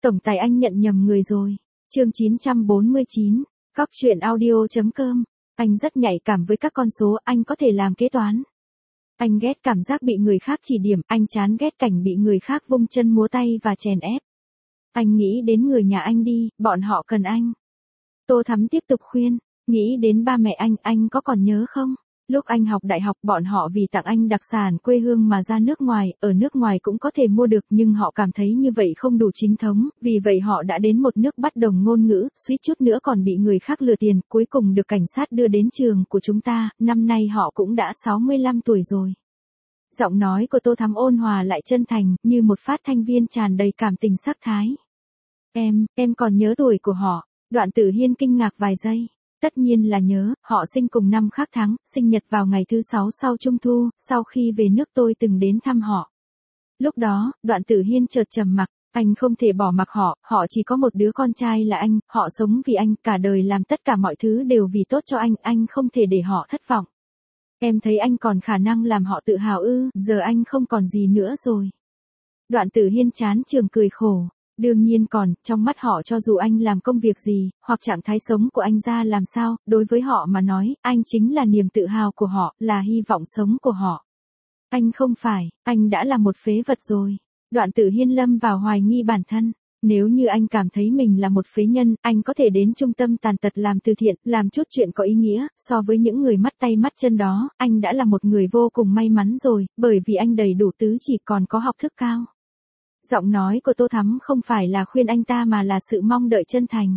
Tổng tài anh nhận nhầm người rồi. Chương 949, Cóc truyện audio.com. Anh rất nhạy cảm với các con số, anh có thể làm kế toán. Anh ghét cảm giác bị người khác chỉ điểm, anh chán ghét cảnh bị người khác vung chân múa tay và chèn ép. Anh nghĩ đến người nhà anh đi, bọn họ cần anh. Tô Thắm tiếp tục khuyên, nghĩ đến ba mẹ anh có còn nhớ không? Lúc anh học đại học bọn họ vì tặng anh đặc sản quê hương mà ra nước ngoài, ở nước ngoài cũng có thể mua được nhưng họ cảm thấy như vậy không đủ chính thống, vì vậy họ đã đến một nước bất đồng ngôn ngữ, suýt chút nữa còn bị người khác lừa tiền, cuối cùng được cảnh sát đưa đến trường của chúng ta, năm nay họ cũng đã 65 tuổi rồi. Giọng nói của Tô Thắm ôn hòa lại chân thành, như một phát thanh viên tràn đầy cảm tình sắc thái. Em còn nhớ tuổi của họ. Đoạn Tử Hiên kinh ngạc vài giây. Tất nhiên là nhớ, họ sinh cùng năm khác tháng, sinh nhật vào ngày thứ 6 sau Trung Thu, sau khi về nước tôi từng đến thăm họ. Lúc đó, Đoạn Tử Hiên chợt trầm mặc, anh không thể bỏ mặc họ chỉ có một đứa con trai là anh, họ sống vì anh, cả đời làm tất cả mọi thứ đều vì tốt cho anh không thể để họ thất vọng. Em thấy anh còn khả năng làm họ tự hào ư, giờ anh không còn gì nữa rồi. Đoạn Tử Hiên chán trường cười khổ. Đương nhiên còn, trong mắt họ cho dù anh làm công việc gì, hoặc trạng thái sống của anh ra làm sao, đối với họ mà nói, anh chính là niềm tự hào của họ, là hy vọng sống của họ. Anh không phải, anh đã là một phế vật rồi. Đoạn Tử Hiên lâm vào hoài nghi bản thân. Nếu như anh cảm thấy mình là một phế nhân, anh có thể đến trung tâm tàn tật làm từ thiện, làm chút chuyện có ý nghĩa, so với những người mắt tay mắt chân đó, anh đã là một người vô cùng may mắn rồi, bởi vì anh đầy đủ tứ chỉ còn có học thức cao. Giọng nói của Tô Thắm không phải là khuyên anh ta mà là sự mong đợi chân thành.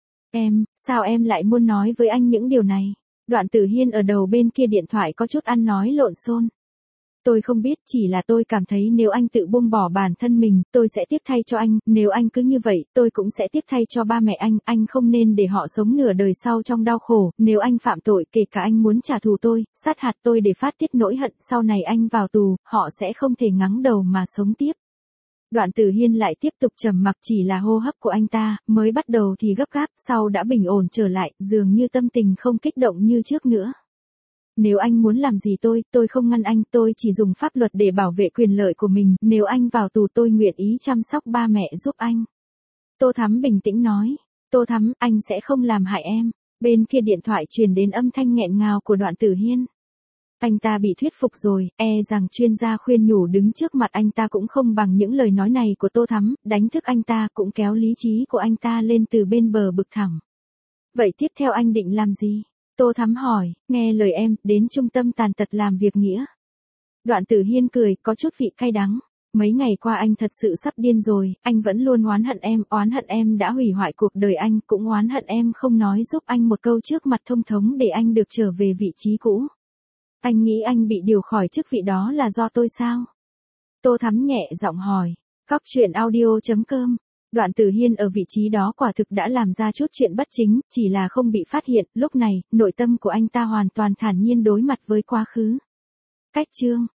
Sao em lại muốn nói với anh những điều này? Đoạn Tử Hiên ở đầu bên kia điện thoại có chút ăn nói lộn xộn. Tôi không biết, chỉ là tôi cảm thấy nếu anh tự buông bỏ bản thân mình, tôi sẽ tiếc thay cho anh, nếu anh cứ như vậy, tôi cũng sẽ tiếc thay cho ba mẹ anh không nên để họ sống nửa đời sau trong đau khổ, nếu anh phạm tội, kể cả anh muốn trả thù tôi, sát hại tôi để phát tiết nỗi hận, sau này anh vào tù, họ sẽ không thể ngắng đầu mà sống tiếp. Đoạn Tử Hiên lại tiếp tục trầm mặc, chỉ là hô hấp của anh ta, mới bắt đầu thì gấp gáp, sau đã bình ổn trở lại, dường như tâm tình không kích động như trước nữa. Nếu anh muốn làm gì tôi không ngăn anh, tôi chỉ dùng pháp luật để bảo vệ quyền lợi của mình, nếu anh vào tù tôi nguyện ý chăm sóc ba mẹ giúp anh. Tô Thắm bình tĩnh nói, Tô Thắm, anh sẽ không làm hại em. Bên kia điện thoại truyền đến âm thanh nghẹn ngào của Đoạn Tử Hiên. Anh ta bị thuyết phục rồi, rằng chuyên gia khuyên nhủ đứng trước mặt anh ta cũng không bằng những lời nói này của Tô Thắm, đánh thức anh ta cũng kéo lý trí của anh ta lên từ bên bờ vực thẳm. Vậy tiếp theo anh định làm gì? Tô Thắm hỏi, nghe lời em, đến trung tâm tàn tật làm việc nghĩa. Đoạn Tử Hiên cười, có chút vị cay đắng. Mấy ngày qua anh thật sự sắp điên rồi, anh vẫn luôn oán hận em đã hủy hoại cuộc đời anh, cũng oán hận em không nói giúp anh một câu trước mặt thông thống để anh được trở về vị trí cũ. Anh nghĩ anh bị điều khỏi chức vị đó là do tôi sao? Tô Thắm nhẹ giọng hỏi. Cóc truyện audio.com. Đoạn Tử Hiên ở vị trí đó quả thực đã làm ra chút chuyện bất chính, chỉ là không bị phát hiện, lúc này, nội tâm của anh ta hoàn toàn thản nhiên đối mặt với quá khứ. Cách chương